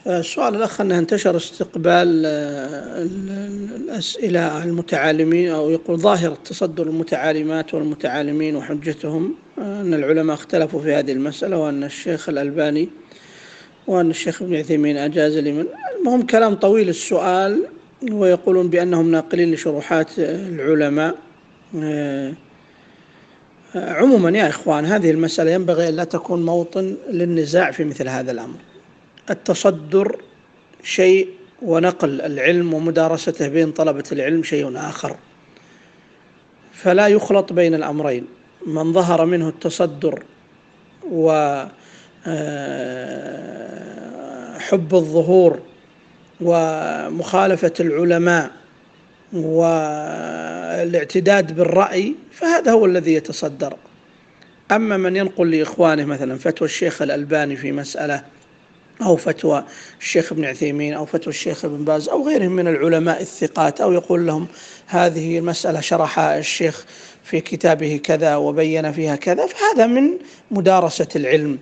السؤال الأخ أنه انتشر استقبال الأسئلة على المتعالمين، أو يقول ظاهرة تصدر المتعالمات والمتعالمين وحجتهم أن العلماء اختلفوا في هذه المسألة، وأن الشيخ الألباني وأن الشيخ ابن عثيمين أجاز لمن. المهم كلام طويل السؤال، ويقولون بأنهم ناقلين لشروحات العلماء. عموما يا إخوان، هذه المسألة ينبغي أن لا تكون موطن للنزاع في مثل هذا الأمر. التصدر شيء، ونقل العلم ومدارسته بين طلبة العلم شيء آخر، فلا يخلط بين الأمرين. من ظهر منه التصدر وحب الظهور ومخالفة العلماء والاعتداد بالرأي، فهذا هو الذي يتصدر. أما من ينقل لإخوانه مثلا فتوى الشيخ الألباني في مسألة، أو فتوى الشيخ ابن عثيمين، أو فتوى الشيخ ابن باز، أو غيرهم من العلماء الثقات، أو يقول لهم هذه المسألة شرحها الشيخ في كتابه كذا وبين فيها كذا، فهذا من مدارسة العلم،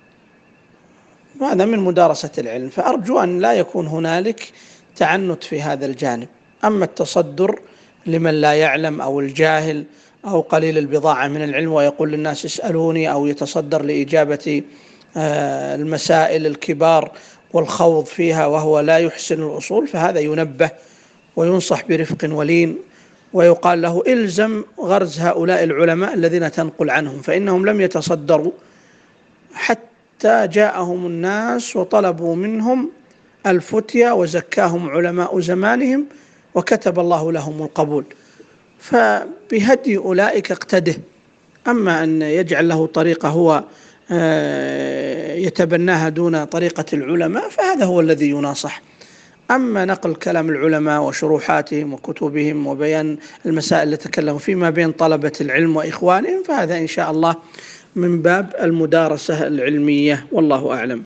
فأرجو أن لا يكون هنالك تعنت في هذا الجانب. أما التصدر لمن لا يعلم أو الجاهل أو قليل البضاعة من العلم ويقول للناس اسألوني، أو يتصدر لإجابة المسائل الكبار والخوض فيها وهو لا يحسن الأصول، فهذا ينبه وينصح برفق ولين، ويقال له إلزم غرز هؤلاء العلماء الذين تنقل عنهم، فإنهم لم يتصدروا حتى جاءهم الناس وطلبوا منهم الفتيا وزكاهم علماء زمانهم وكتب الله لهم القبول، فبهدي أولئك اقتده. أما أن يجعل له طريقة هو يتبناها دون طريقة العلماء، فهذا هو الذي يناصح. أما نقل كلام العلماء وشروحاتهم وكتبهم وبيان المسائل التي تكلموا فيما بين طلبة العلم وإخوانهم، فهذا إن شاء الله من باب المدارسة العلمية، والله أعلم.